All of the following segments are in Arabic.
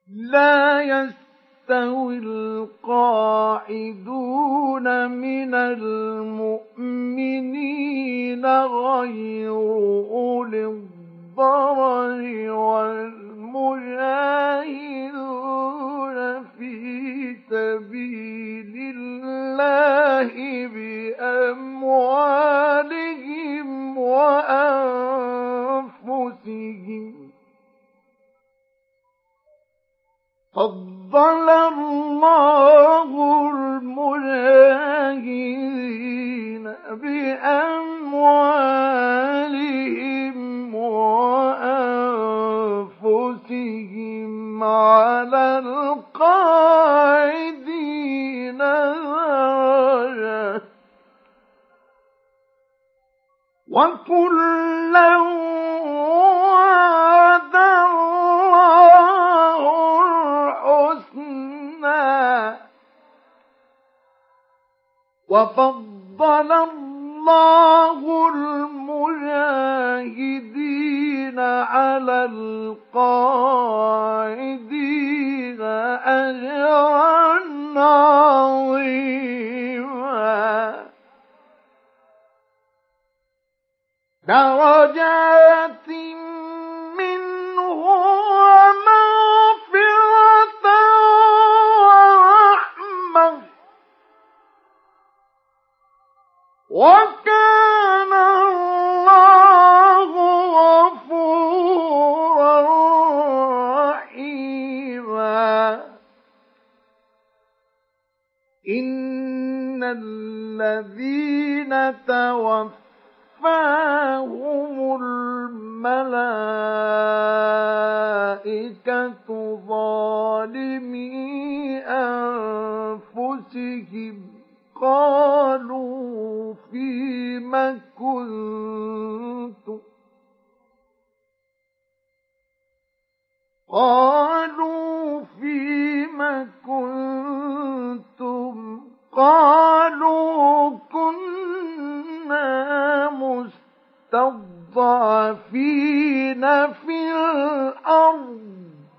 لا يستوي القاعدون من المؤمنين غير أولي الضرر والمجاهدون في سبيل الله بأموالهم وأنفسهم. فضل الله المجاهدين بأموالهم وأنفسهم على القاعدين درجة، وكلا وعد الله الحسنى، وفضل الله المجاهدين على القاعدين أجرا عظيما، درجات منه ومغفرة ورحمة، وكان الله غفورا رحيما. إن الذين توفاهم الملائكة ظالمي أنفسهم قالوا فيم كنتم، قالوا كنا مستضعفين في الأرض،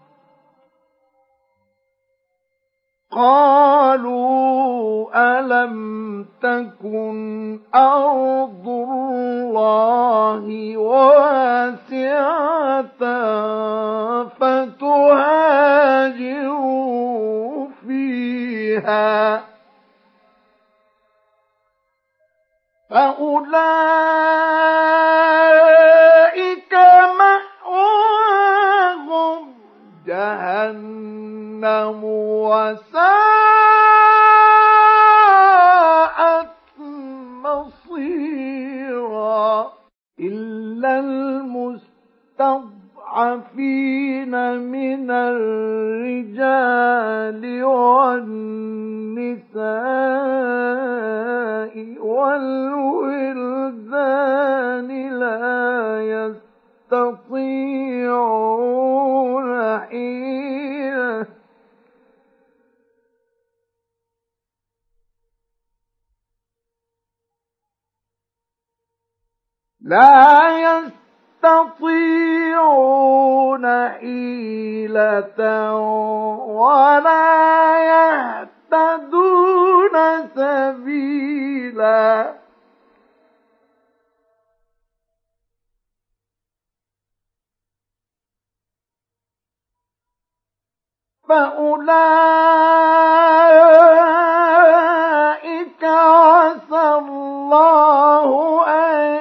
قالوا ألم تكن أرض الله واسعة فتهاجروا فيها، فأولئك مأواهم جهنم وساءت مصيرا. إلا المستضعفين من الرجال والنساء والولدان لا يستطيعون حيلة ولا يهتدون سبيلا. فأولئك عسى الله أن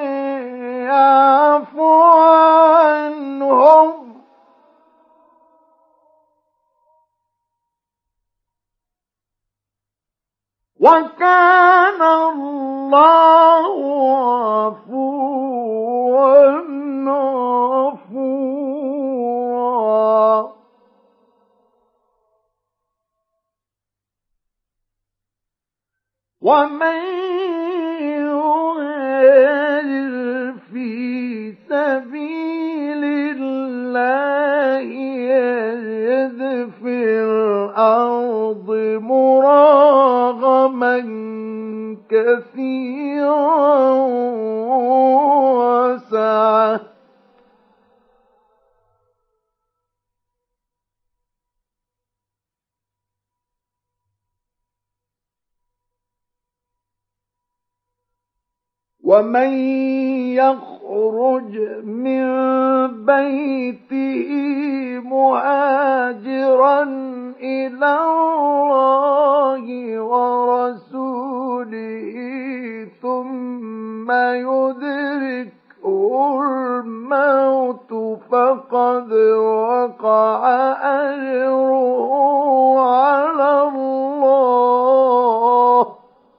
يعفو عنهم، وكان الله غفورا غفورا. ومن يهاجر في سبيل الله يجد في الأرض مراغما كثيرا وسعة، ومن يخرج من بيته مهاجرا إلى الله ورسوله ثم يدركه الموت فقد وقع أجره على الله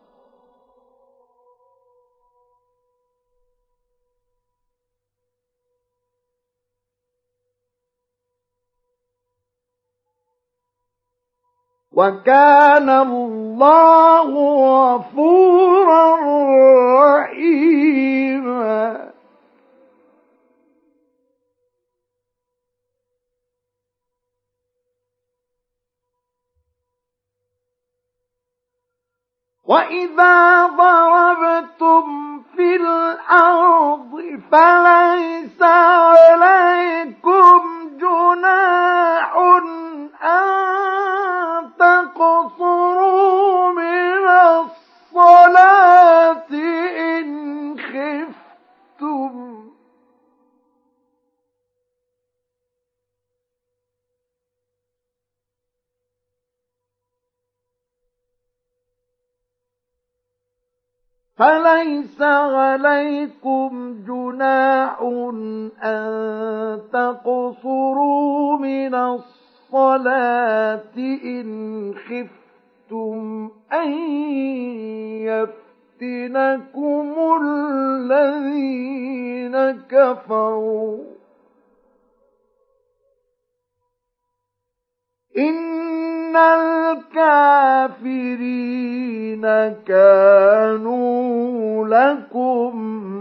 وكان الله غفورا رحيما. وإذا ضربتم في الأرض فليس عليكم جناح أن تقصروا من الصلاة إن خفتم فليس عليكم جناح أن تقصروا من الصلاة إن خفتم أن يفتنكم الذين كفروا إن الكافرين كانوا لكم